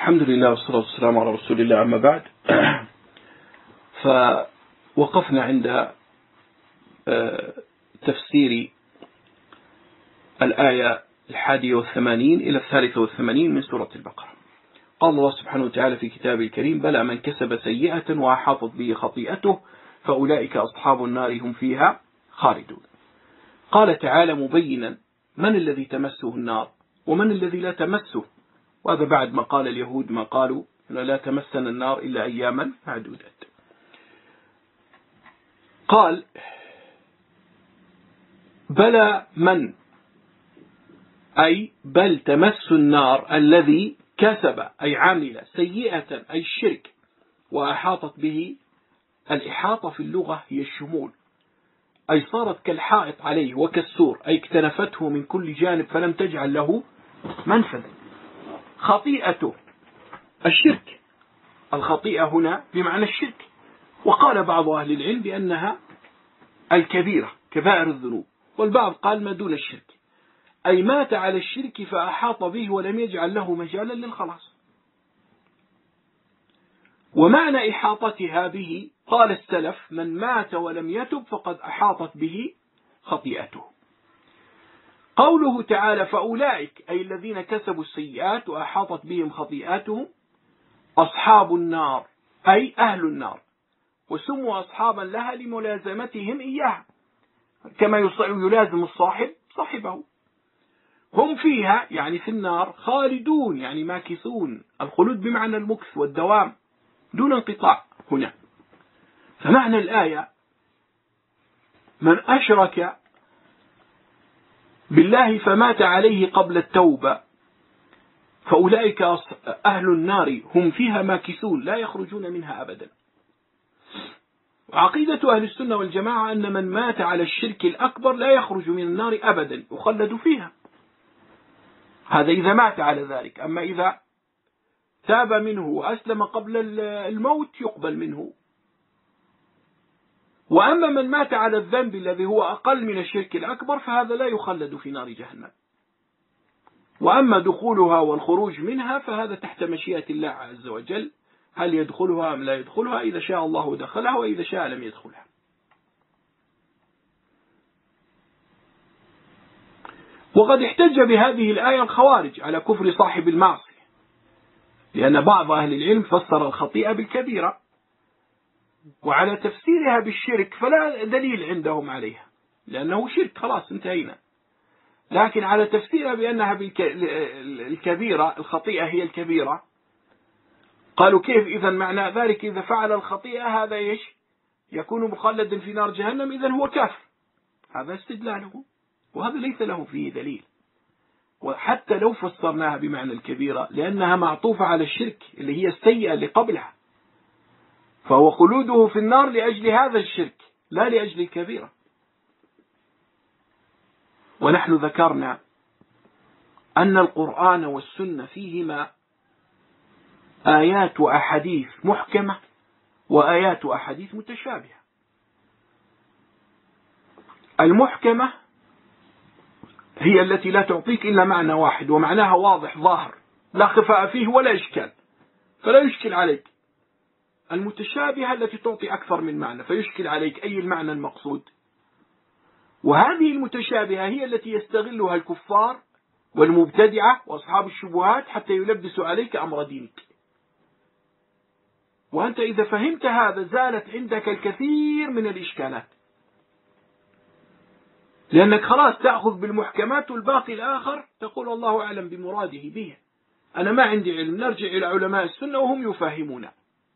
الحمد لله والصلاة والسلام على رسول الله، أما بعد. فوقفنا عند تفسير الآية 81 إلى 83 من سورة البقرة. قال الله سبحانه وتعالى في كتابه الكريم: بلى من كسب سيئة وأحاطت به خطيئته فأولئك أصحاب النار هم فيها خالدون. قال تعالى مبينا من الذي تمسه النار ومن الذي لا تمسه، وهذا بعد ما قال اليهود ما قالوا لا تمسنا النار إلا أياما معدودات. قال بلى من، أي بل تمس النار الذي كسب أي عمل سيئة أي الشرك وأحاطت به. الإحاطة في اللغة هي الشمول، أي صارت كالحائط عليه وكالسور، أي اكتنفته من كل جانب فلم تجعل له منفذا. خطيئته الشرك، الخطيئة هنا بمعنى الشرك. وقال بعض أهل العلم بأنها الكبيرة كبائر الذنوب، والبعض قال ما دون الشرك، أي مات على الشرك فأحاط به ولم يجعل له مجالا للخلاص. ومعنى إحاطتها به قال السلف من مات ولم يتب فقد أحاطت به خطيئته. قوله تعالى فأولئك أي الذين كسبوا السيئات وأحاطت بهم خطيئاتهم أصحاب النار أي أهل النار، وسموا أصحابا لها لملازمتهم إياها كما يلازم الصاحب صاحبه. هم فيها يعني في النار خالدون يعني ماكثون، الخلود بمعنى المكث والدوام دون انقطاع هنا. فمعنى الآية من أشرك بالله فمات عليه قبل التوبة فأولئك أهل النار هم فيها ماكثون لا يخرجون منها أبدا. وعقيدة أهل السنة والجماعة أن من مات على الشرك الأكبر لا يخرج من النار أبدا، يخلد فيها، هذا إذا مات على ذلك. أما إذا تاب منه وأسلم قبل الموت يقبل منه. وأما من مات على الذنب الذي هو أقل من الشرك الأكبر فهذا لا يخلد في نار جهنم. وأما دخولها والخروج منها فهذا تحت مشيئة الله عز وجل، هل يدخلها أم لا يدخلها، إذا شاء الله دخلها وإذا شاء لم يدخلها. وقد احتج بهذه الآية الخوارج على كفر صاحب المعصية، لأن بعض أهل العلم فسر الخطيئة بالكبيرة، وعلى تفسيرها بالشرك فلا دليل عندهم عليها لأنه شرك خلاص انتهينا. لكن على تفسيرها بأنها الكبيرة، الخطيئة هي الكبيرة، قالوا كيف إذا معنى ذلك إذا فعل الخطيئة هذا إيش يكون مخلدا في نار جهنم، إذن هو كافر. هذا استدلاله، وهذا ليس له فيه دليل. وحتى لو فسرناها بمعنى الكبيرة لأنها معطوفة على الشرك اللي هي السيئة اللي قبلها، فهو خلوده في النار لأجل هذا الشرك لا لأجل الكبيرة. ونحن ذكرنا أن القرآن والسنة فيهما آيات وأحاديث محكمة وآيات وأحاديث متشابهة. المحكمة هي التي لا تعطيك إلا معنى واحد ومعناها واضح ظاهر لا خفاء فيه ولا إشكال فلا يشكل عليك. المتشابهة التي تعطي أكثر من معنى فيشكل عليك أي المعنى المقصود. وهذه المتشابهة هي التي يستغلها الكفار والمبتدعة وأصحاب الشبهات حتى يلبسوا عليك أمر دينك. وأنت إذا فهمت هذا زالت عندك الكثير من الإشكالات، لأنك خلاص تأخذ بالمحكمات والباقي الآخر تقول الله أعلم بمراده به، أنا ما عندي علم، نرجع إلى علماء السنة وهم يفهمون.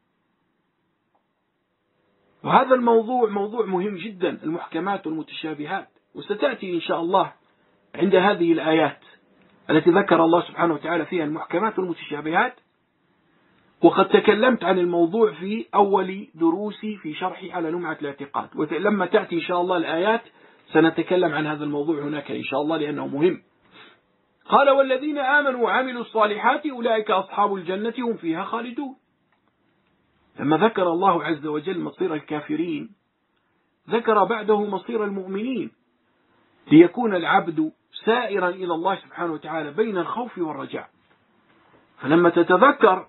وهذا الموضوع موضوع مهم جدا، المحكمات والمتشابهات، وستأتي إن شاء الله عند هذه الآيات التي ذكر الله سبحانه وتعالى فيها المحكمات والمتشابهات. وقد تكلمت عن الموضوع في أول دروسي في شرحي على لمعة الاعتقاد، ولما تأتي إن شاء الله الآيات سنتكلم عن هذا الموضوع هناك إن شاء الله لأنه مهم. قال والذين آمنوا وعملوا الصالحات أولئك أصحاب الجنة هم فيها خالدون. لما ذكر الله عز وجل مصير الكافرين ذكر بعده مصير المؤمنين، ليكون العبد سائرا إلى الله سبحانه وتعالى بين الخوف والرجاء. فلما تتذكر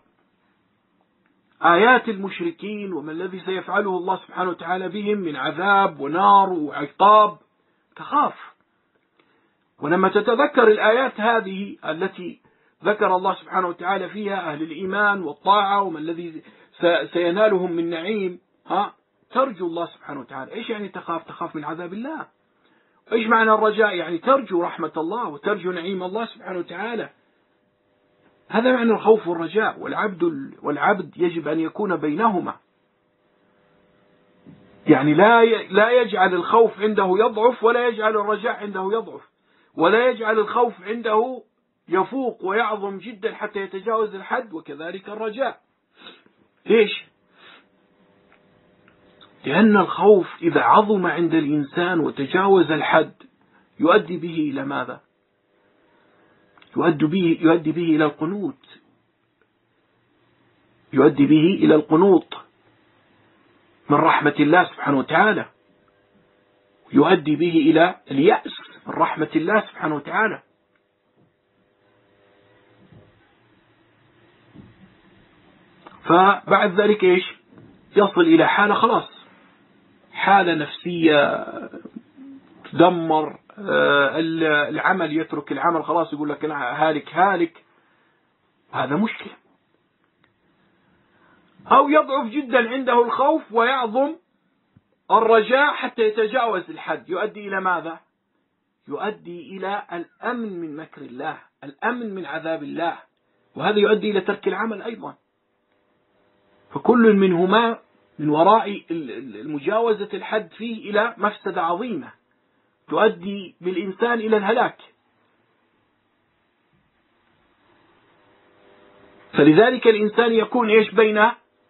آيات المشركين وما الذي سيفعله الله سبحانه وتعالى بهم من عذاب ونار وعقاب تخاف. ولما تتذكر الآيات هذه التي ذكر الله سبحانه وتعالى فيها أهل الإيمان والطاعة وما الذي سينالهم من نعيم ترجو الله سبحانه وتعالى. إيش يعني تخاف؟ تخاف من عذاب الله. إيش معنى الرجاء؟ يعني ترجو رحمة الله وترجو نعيم الله سبحانه وتعالى. هذا معنى الخوف والرجاء. والعبد يجب أن يكون بينهما، يعني لا يجعل الخوف عنده يضعف ولا يجعل الرجاء عنده يضعف، ولا يجعل الخوف عنده يفوق ويعظم جدا حتى يتجاوز الحد، وكذلك الرجاء. ليش؟ لأن الخوف إذا عظم عند الإنسان وتجاوز الحد يؤدي به إلى ماذا؟ يؤدي به إلى القنوط، يؤدي به إلى القنوط من رحمة الله سبحانه وتعالى، يؤدي به إلى اليأس من رحمة الله سبحانه وتعالى. فبعد ذلك إيش؟ يصل إلى حالة خلاص، حالة نفسية تدمر، العمل يترك العمل خلاص، يقول لك أنا هالك. هذا مشكلة. أو يضعف جدا عنده الخوف ويعظم الرجاء حتى يتجاوز الحد، يؤدي إلى ماذا؟ يؤدي إلى الأمن من مكر الله، الأمن من عذاب الله، وهذا يؤدي إلى ترك العمل أيضا. فكل منهما من وراء المجاوزة الحد فيه إلى مفسدة عظيمة تؤدي بالإنسان إلى الهلاك. فلذلك الإنسان يكون إيش؟ بين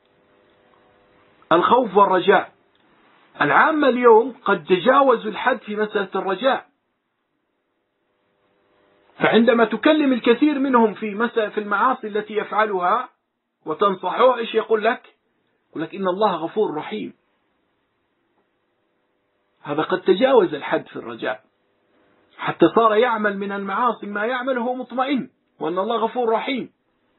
الخوف والرجاء. العامة اليوم قد تجاوزوا الحد في مسألة الرجاء، فعندما تكلم الكثير منهم في المعاصي التي يفعلها وتنصحه، إيش يقول لك؟ يقول لك إن الله غفور رحيم. هذا قد تجاوز الحد في الرجاء حتى صار يعمل من المعاصي ما يعمله مطمئن، وأن الله غفور رحيم.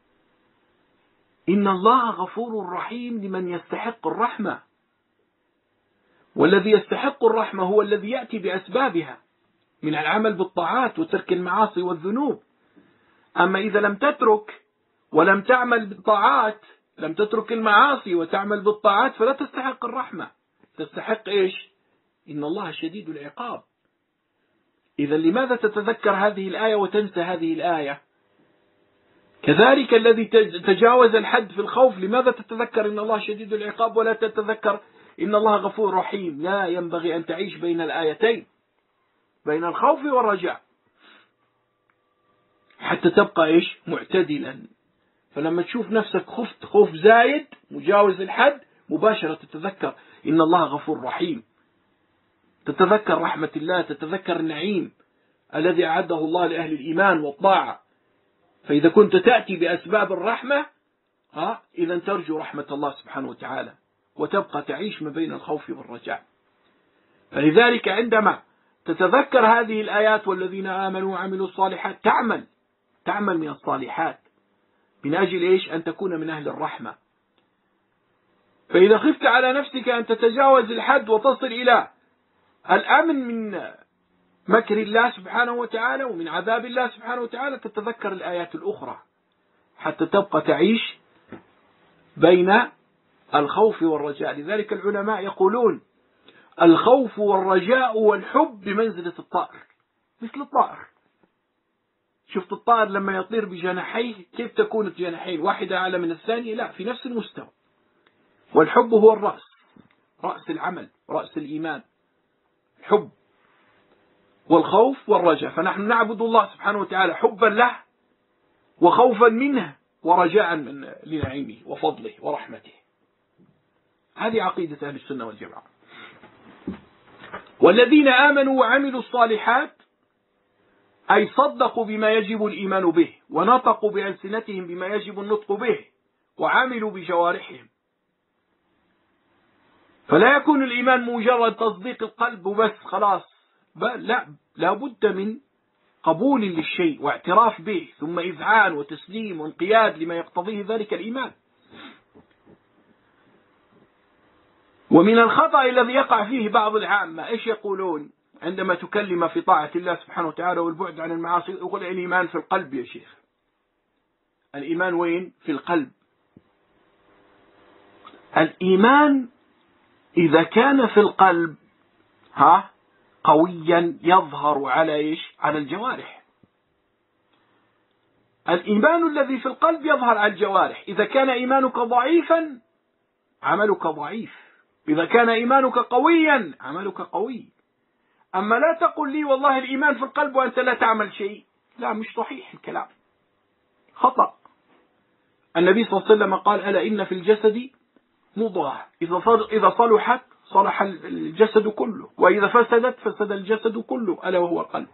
إن الله غفور رحيم لمن يستحق الرحمة، والذي يستحق الرحمة هو الذي يأتي بأسبابها من العمل بالطاعات وترك المعاصي والذنوب. أما إذا لم تترك ولم تعمل بالطاعات، لم تترك المعاصي وتعمل بالطاعات، فلا تستحق الرحمة، تستحق إيش؟ إن الله شديد العقاب. إذا لماذا تتذكر هذه الآية وتنسى هذه الآية؟ كذلك الذي تجاوز الحد في الخوف، لماذا تتذكر إن الله شديد العقاب ولا تتذكر إن الله غفور رحيم؟ لا ينبغي أن تعيش بين الآيتين، بين الخوف والرجاء، حتى تبقى إيش؟ معتدلا. فلما تشوف نفسك خفت خوف زايد مجاوز الحد، مباشرة تتذكر إن الله غفور رحيم، تتذكر رحمة الله، تتذكر النعيم الذي أعده الله لأهل الإيمان والطاعة. فإذا كنت تأتي بأسباب الرحمة إذا ترجو رحمة الله سبحانه وتعالى، وتبقى تعيش ما بين الخوف والرجاء. فلذلك عندما تتذكر هذه الآيات والذين آمنوا وعملوا الصالحات، تعمل من الصالحات من أجل إيش؟ أن تكون من أهل الرحمة. فإذا خفت على نفسك أن تتجاوز الحد وتصل إلى الأمن من مكر الله سبحانه وتعالى ومن عذاب الله سبحانه وتعالى، تتذكر الآيات الأخرى حتى تبقى تعيش بين الخوف والرجاء. لذلك العلماء يقولون الخوف والرجاء والحب بمنزلة الطائر، مثل الطائر. شفت الطائر لما يطير بجناحيه كيف تكون الجناحين؟ واحدة أعلى من الثانية؟ لا، في نفس المستوى. والحب هو الرأس، رأس العمل، رأس الإيمان، الحب والخوف والرجاء. فنحن نعبد الله سبحانه وتعالى حبا له وخوفا منه ورجاء لنعيمه وفضله ورحمته. هذه عقيدة أهل السنة والجماعة. والذين آمنوا وعملوا الصالحات أي صدقوا بما يجب الإيمان به، ونطقوا بألسنتهم بما يجب النطق به، وعملوا بجوارحهم. فلا يكون الإيمان مجرد تصديق القلب وبس خلاص، بل لا بد من قبول للشيء واعتراف به، ثم إذعان وتسليم وانقياد لما يقتضيه ذلك الإيمان. ومن الخطأ الذي يقع فيه بعض العامة إيش يقولون عندما تكلم في طاعة الله سبحانه وتعالى والبعد عن المعاصي؟ يقول الإيمان في القلب يا شيخ. الإيمان وين؟ في القلب. الإيمان إذا كان في القلب قويا يظهر على إيش؟ على الجوارح. الإيمان الذي في القلب يظهر على الجوارح. إذا كان إيمانك ضعيفا عملك ضعيف، إذا كان إيمانك قويا عملك قوي. أما لا تقل لي والله الإيمان في القلب وأنت لا تعمل شيء، لا، مش صحيح الكلام، خطأ. النبي صلى الله عليه وسلم قال: ألا إن في الجسد مضغة إذا صلحت صلح الجسد كله، وإذا فسدت فسد الجسد كله، ألا وهو القلب.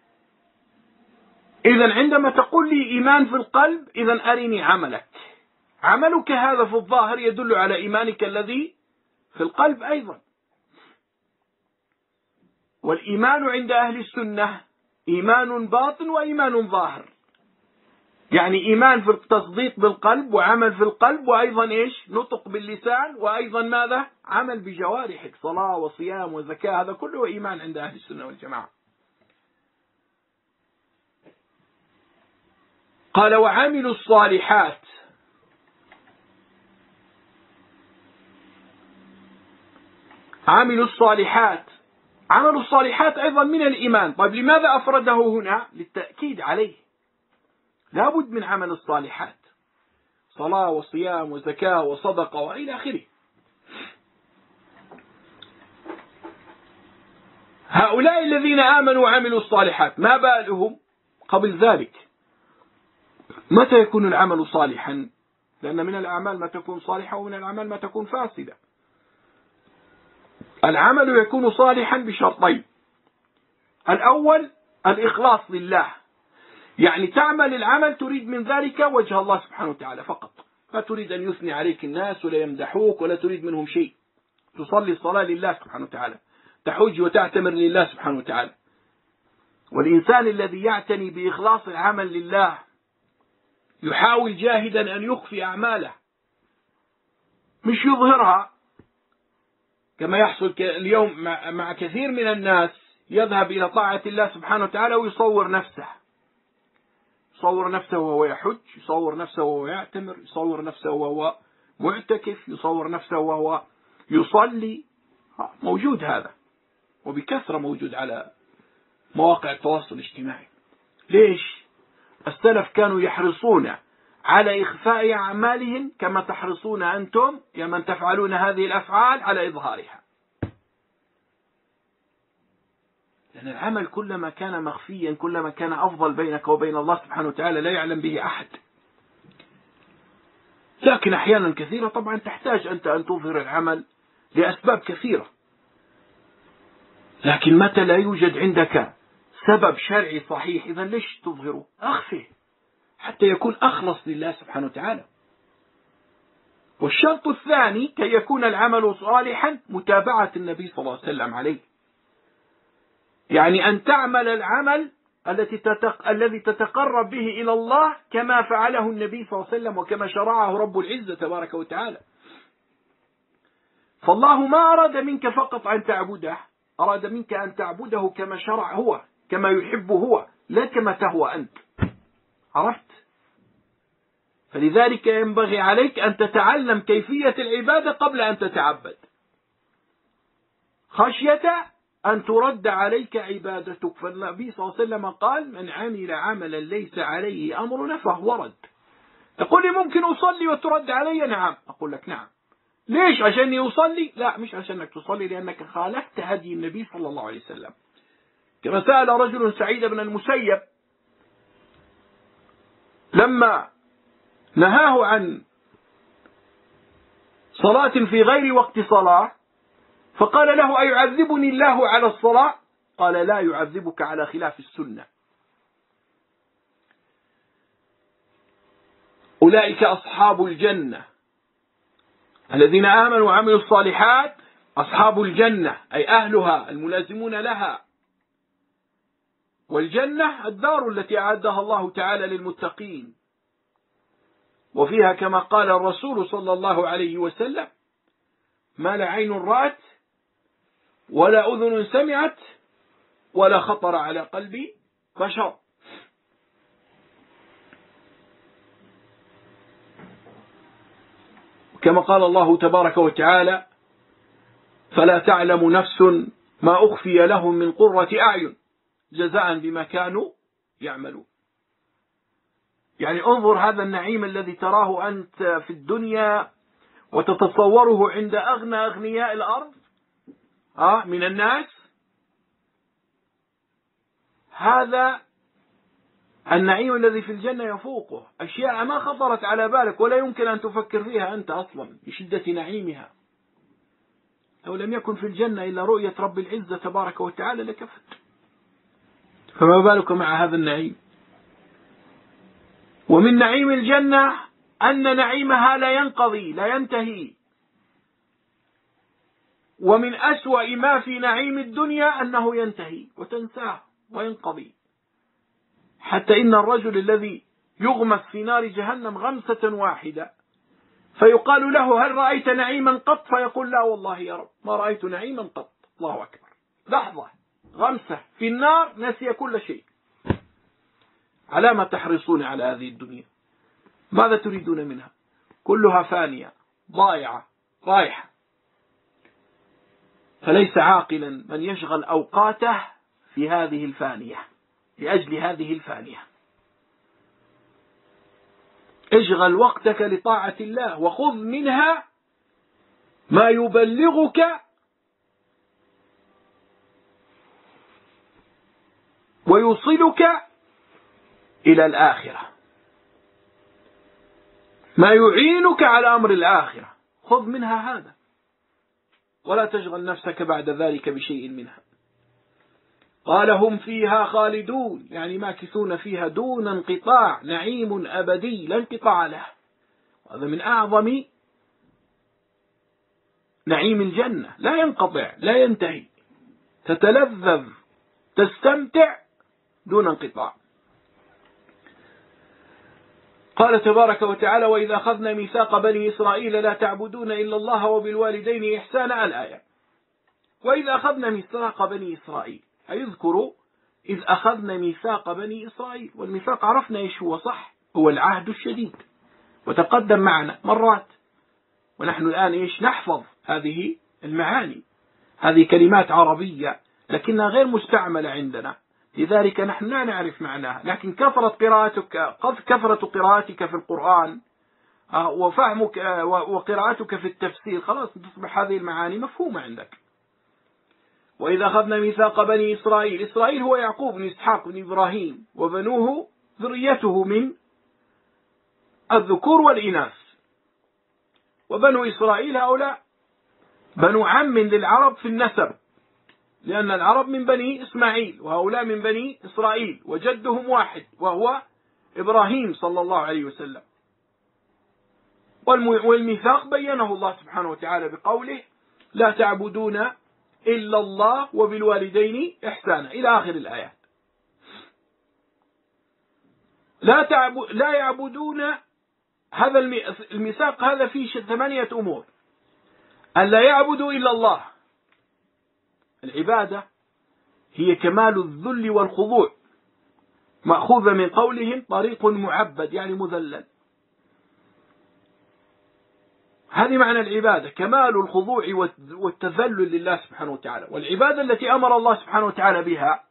إذا عندما تقول لي إيمان في القلب، إذا أرني عملك. عملك هذا في الظاهر يدل على إيمانك الذي في القلب أيضا. والإيمان عند أهل السنة إيمان باطن وإيمان ظاهر، يعني إيمان في التصديق بالقلب وعمل في القلب، وأيضا إيش؟ نطق باللسان، وأيضا ماذا؟ عمل بجوارحك، صلاة وصيام وزكاة، هذا كله إيمان عند أهل السنة والجماعة. قال: وعملوا الصالحات. عملوا الصالحات، عمل الصالحات أيضا من الإيمان. طيب لماذا أفرده هنا؟ للتأكيد عليه، لا بد من عمل الصالحات، صلاة وصيام وزكاة وصدقة وإلى آخره. هؤلاء الذين آمنوا وعملوا الصالحات ما بالهم قبل ذلك؟ متى يكون العمل صالحا؟ لأن من الأعمال ما تكون صالحة ومن الأعمال ما تكون فاسدة. العمل يكون صالحا بشرطين: الأول الإخلاص لله، يعني تعمل العمل تريد من ذلك وجه الله سبحانه وتعالى فقط، لا تريد أن يثني عليك الناس ولا يمدحوك ولا تريد منهم شيء. تصلي الصلاة لله سبحانه وتعالى، تحج وتعتمر لله سبحانه وتعالى. والإنسان الذي يعتني بإخلاص العمل لله يحاول جاهدا أن يخفي أعماله، مش يظهرها، كما يحصل اليوم مع كثير من الناس. يذهب إلى طاعة الله سبحانه وتعالى ويصور نفسه، يصور نفسه وهو يحج، يصور نفسه وهو يعتمر، يصور نفسه وهو معتكف، يصور نفسه وهو يصلي. موجود هذا وبكثرة، موجود على مواقع التواصل الاجتماعي. ليش؟ السلف كانوا يحرصون على إخفاء أعمالهم كما تحرصون أنتم يا من تفعلون هذه الأفعال على إظهارها. لأن العمل كلما كان مخفيا كلما كان أفضل بينك وبين الله سبحانه وتعالى، لا يعلم به أحد. لكن أحيانا كثيرة طبعا تحتاج أنت أن تظهر العمل لأسباب كثيرة، لكن متى لا يوجد عندك سبب شرعي صحيح، إذا ليش تظهره؟ أخفه حتى يكون أخلص لله سبحانه وتعالى. والشرط الثاني كي يكون العمل صالحا متابعة النبي صلى الله عليه وسلم عليه، يعني أن تعمل العمل الذي تتقرب به إلى الله كما فعله النبي صلى الله عليه وسلم وكما شرعه رب العزة تبارك وتعالى. فالله ما أراد منك فقط أن تعبده، أراد منك أن تعبده كما شرع هو، كما يحب هو، لا كما تهوى أنت. عرفت؟ فلذلك ينبغي عليك أن تتعلم كيفية العبادة قبل أن تتعبد، خشية أن ترد عليك عبادتك. فالنبي صلى الله عليه وسلم قال: من عمل عملا ليس عليه أمرنا فهو رد. تقول لي ممكن أصلي وترد علي؟ نعم. أقول لك نعم. ليش؟ عشاني أصلي؟ لا، مش عشانك تصلي، لأنك خالفت هدي النبي صلى الله عليه وسلم. كما سأل رجل سعيد بن المسيب لما نهاه عن صلاة في غير وقت صلاة، فقال له: أيعذبني الله على الصلاة؟ قال: لا يعذبك على خلاف السنة. أولئك أصحاب الجنة الذين آمنوا وعملوا الصالحات، أصحاب الجنة أي أهلها الملازمون لها. والجنة الدار التي أعدها الله تعالى للمتقين، وفيها كما قال الرسول صلى الله عليه وسلم: ما لا عين رأت ولا أذن سمعت ولا خطر على قلب بشر. كما قال الله تبارك وتعالى: فلا تعلم نفس ما أخفي لهم من قرة أعين جزاء بما كانوا يعملون. يعني انظر هذا النعيم الذي تراه أنت في الدنيا وتتصوره عند أغنى أغنياء الأرض من الناس، هذا النعيم الذي في الجنة يفوقه أشياء ما خطرت على بالك ولا يمكن أن تفكر فيها أنت أصلا بشدة نعيمها. لو لم يكن في الجنة إلا رؤية رب العزة تبارك وتعالى لكفت، فما بالك مع هذا النعيم. ومن نعيم الجنة أن نعيمها لا ينقضي لا ينتهي. ومن أسوأ ما في نعيم الدنيا أنه ينتهي وتنساه وينقضي، حتى إن الرجل الذي يغمس في نار جهنم غمسة واحدة فيقال له: هل رأيت نعيما قط؟ فيقول: لا والله يا رب ما رأيت نعيما قط. الله أكبر، لحظة غمسة في النار نسي كل شيء. على ما تحرصون على هذه الدنيا؟ ماذا تريدون منها؟ كلها فانية ضائعة رايحة. فليس عاقلا من يشغل أوقاته في هذه الفانية لأجل هذه الفانية. اشغل وقتك لطاعة الله وخذ منها ما يبلغك ويوصلك إلى الآخرة، ما يعينك على أمر الآخرة، خذ منها هذا ولا تشغل نفسك بعد ذلك بشيء منها. قال: هم فيها خالدون، يعني ماكثون فيها دون انقطاع، نعيم أبدي لا انقطاع له. هذا من أعظم نعيم الجنة، لا ينقطع لا ينتهي، تتلذذ تستمتع دون انقطاع. قال تبارك وتعالى: وإذا أخذنا ميثاق بني إسرائيل لا تعبدون إلا الله وبالوالدين إحسانا. الآية. وإذا أخذنا ميثاق بني إسرائيل، أيذكر إذ أخذنا ميثاق بني إسرائيل، والميثاق عرفنا إيش هو، صح؟ هو العهد الشديد، وتقدم معنا مرات، ونحن الآن إيش نحفظ هذه المعاني. هذه كلمات عربية لكنها غير مستعملة عندنا، لذلك نحن لا نعرف معناها، لكن كثرة قراءتك في القرآن وفهمك وقراءتك في التفسير خلاص تصبح هذه المعاني مفهومة عندك. وإذا أخذنا ميثاق بني إسرائيل، إسرائيل هو يعقوب بن إسحاق بن إبراهيم وبنوه ذريته من الذكور والإناث. وبنو إسرائيل هؤلاء بنو عم للعرب في النسب، لأن العرب من بني إسماعيل وهؤلاء من بني إسرائيل، وجدهم واحد وهو إبراهيم صلى الله عليه وسلم. والميثاق بينه الله سبحانه وتعالى بقوله: لا تعبدون إلا الله وبالوالدين إحسانا إلى آخر الآيات. لا يعبدون، هذا الميثاق هذا فيه 8 أمور. أن لا يعبدوا إلا الله، العبادة هي كمال الذل والخضوع، مأخوذة من قولهم طريق معبد يعني مذلل. هذه معنى العبادة، كمال الخضوع والتذلل لله سبحانه وتعالى. والعبادة التي أمر الله سبحانه وتعالى بها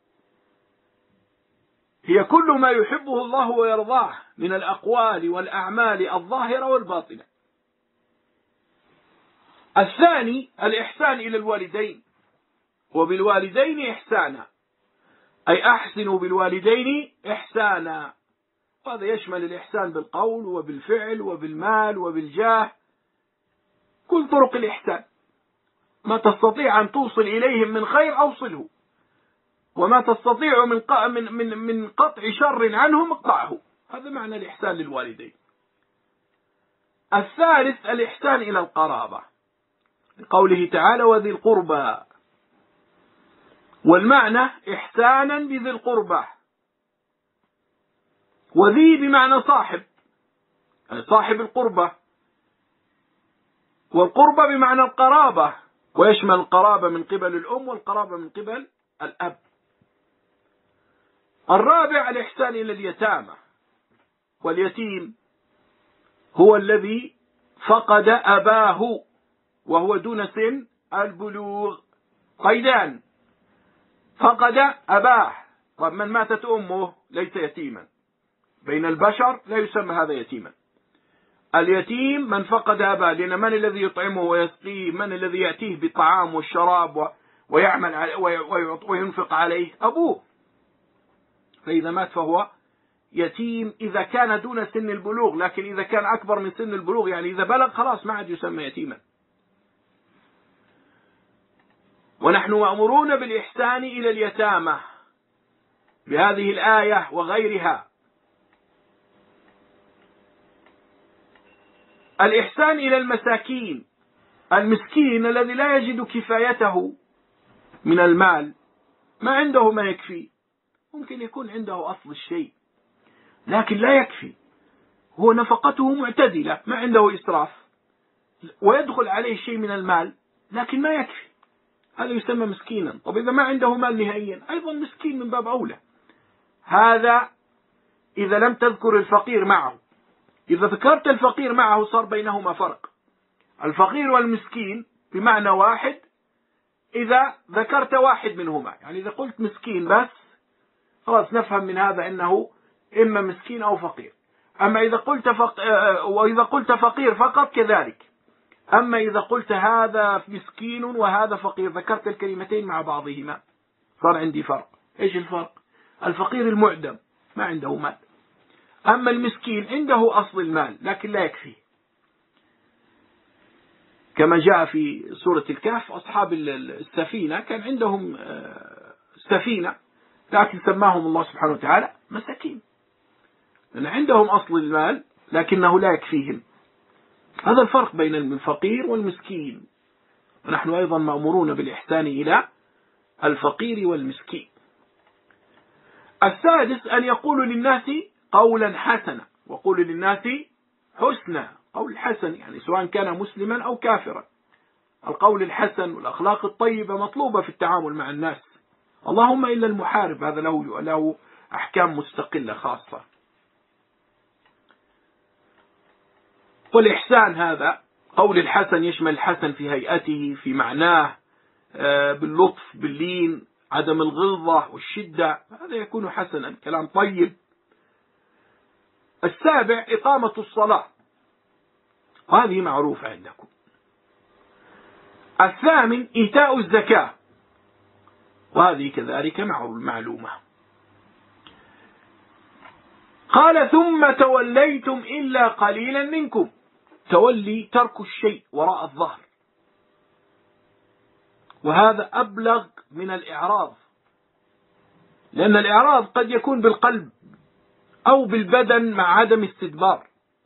هي كل ما يحبه الله ويرضاه من الأقوال والأعمال الظاهرة والباطنة. الثاني الإحسان إلى الوالدين، وبالوالدين إحسانا، أي أحسنوا بالوالدين إحسانا. هذا يشمل الإحسان بالقول وبالفعل وبالمال وبالجاه، كل طرق الإحسان. ما تستطيع أن توصل إليهم من خير أوصله، وما تستطيع من قطع شر عنهم اقطعه. هذا معنى الإحسان للوالدين. الثالث الإحسان إلى القرابة، لقوله تعالى: وذي القربى. والمعنى إحسانا بذي القربى، وذي بمعنى صاحب، يعني صاحب القربة، والقربة بمعنى القرابة، ويشمل القرابة من قبل الأم والقرابة من قبل الأب. الرابع الإحسان إلى اليتامى، واليتيم هو الذي فقد أباه وهو دون سن البلوغ. قيدان: فقد أباه، طب من ماتت أمه ليس يتيما، بين البشر لا يسمى هذا يتيما. اليتيم من فقد أباه، لأن من الذي يطعمه ويسقيه، من الذي يأتيه بالطعام والشراب ويعمل وينفق عليه؟ أبوه. فإذا مات فهو يتيم إذا كان دون سن البلوغ، لكن إذا كان أكبر من سن البلوغ، يعني إذا بلغ خلاص ما عاد يسمى يتيما. ونحن مأمورون بالإحسان إلى اليتامى بهذه الآية وغيرها. الإحسان إلى المساكين، المسكين الذي لا يجد كفايته من المال، ما عنده ما يكفي، ممكن يكون عنده أصل الشيء لكن لا يكفي، هو نفقته معتدلة، ما عنده إسراف، ويدخل عليه شيء من المال لكن ما يكفي، هذا يسمى مسكينا. طب إذا ما عنده مال نهائيا أيضا مسكين من باب أولى. هذا إذا لم تذكر الفقير معه. إذا ذكرت الفقير معه صار بينهما فرق. الفقير والمسكين بمعنى واحد إذا ذكرت واحد منهما، يعني إذا قلت مسكين بس خلاص نفهم من هذا أنه إما مسكين أو فقير. أما وإذا قلت فقير فقط كذلك. أما إذا قلت هذا مسكين وهذا فقير، ذكرت الكلمتين مع بعضهما، صار عندي فرق. إيش الفرق؟ الفقير المعدم ما عنده مال، أما المسكين عنده أصل المال لكن لا يكفي، كما جاء في سورة الكهف أصحاب السفينة كان عندهم سفينة لكن سماهم الله سبحانه وتعالى مساكين، لأن عندهم أصل المال لكنه لا يكفيهم. هذا الفرق بين الفقير والمسكين، ونحن أيضا مأمورون بالإحسان إلى الفقير والمسكين. السادس أن يقولوا للناس قولا حسنا، وقولوا للناس حسنا، قول حسن يعني سواء كان مسلما أو كافرا. القول الحسن والأخلاق الطيبة مطلوبة في التعامل مع الناس، اللهم إلا المحارب، هذا له أحكام مستقلة خاصة. والإحسان هذا قول الحسن يشمل الحسن في هيئته، في معناه، باللطف، باللين، عدم الغلظة والشدة، هذا يكون حسنا، كلام طيب. السابع إقامة الصلاة، وهذه معروفة عندكم. الثامن إيتاء الزكاة، وهذه كذلك معلومة. قال ثم توليتم إلا قليلا منكم. تولي ترك الشيء وراء الظهر، وهذا أبلغ من الإعراض، لأن الإعراض قد يكون بالقلب أو بالبدن مع عدم استدبار،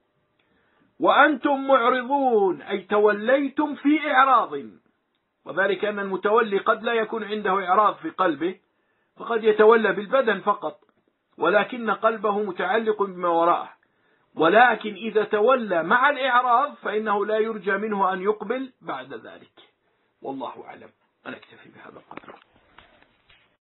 وأنتم معرضون أي توليتم في إعراض، وذلك أن المتولي قد لا يكون عنده إعراض في قلبه، فقد يتولى بالبدن فقط ولكن قلبه متعلق بما وراءه، ولكن إذا تولى مع الإعراض فإنه لا يرجى منه أن يقبل بعد ذلك. والله أعلم. أنا أكتفي بهذا القدر.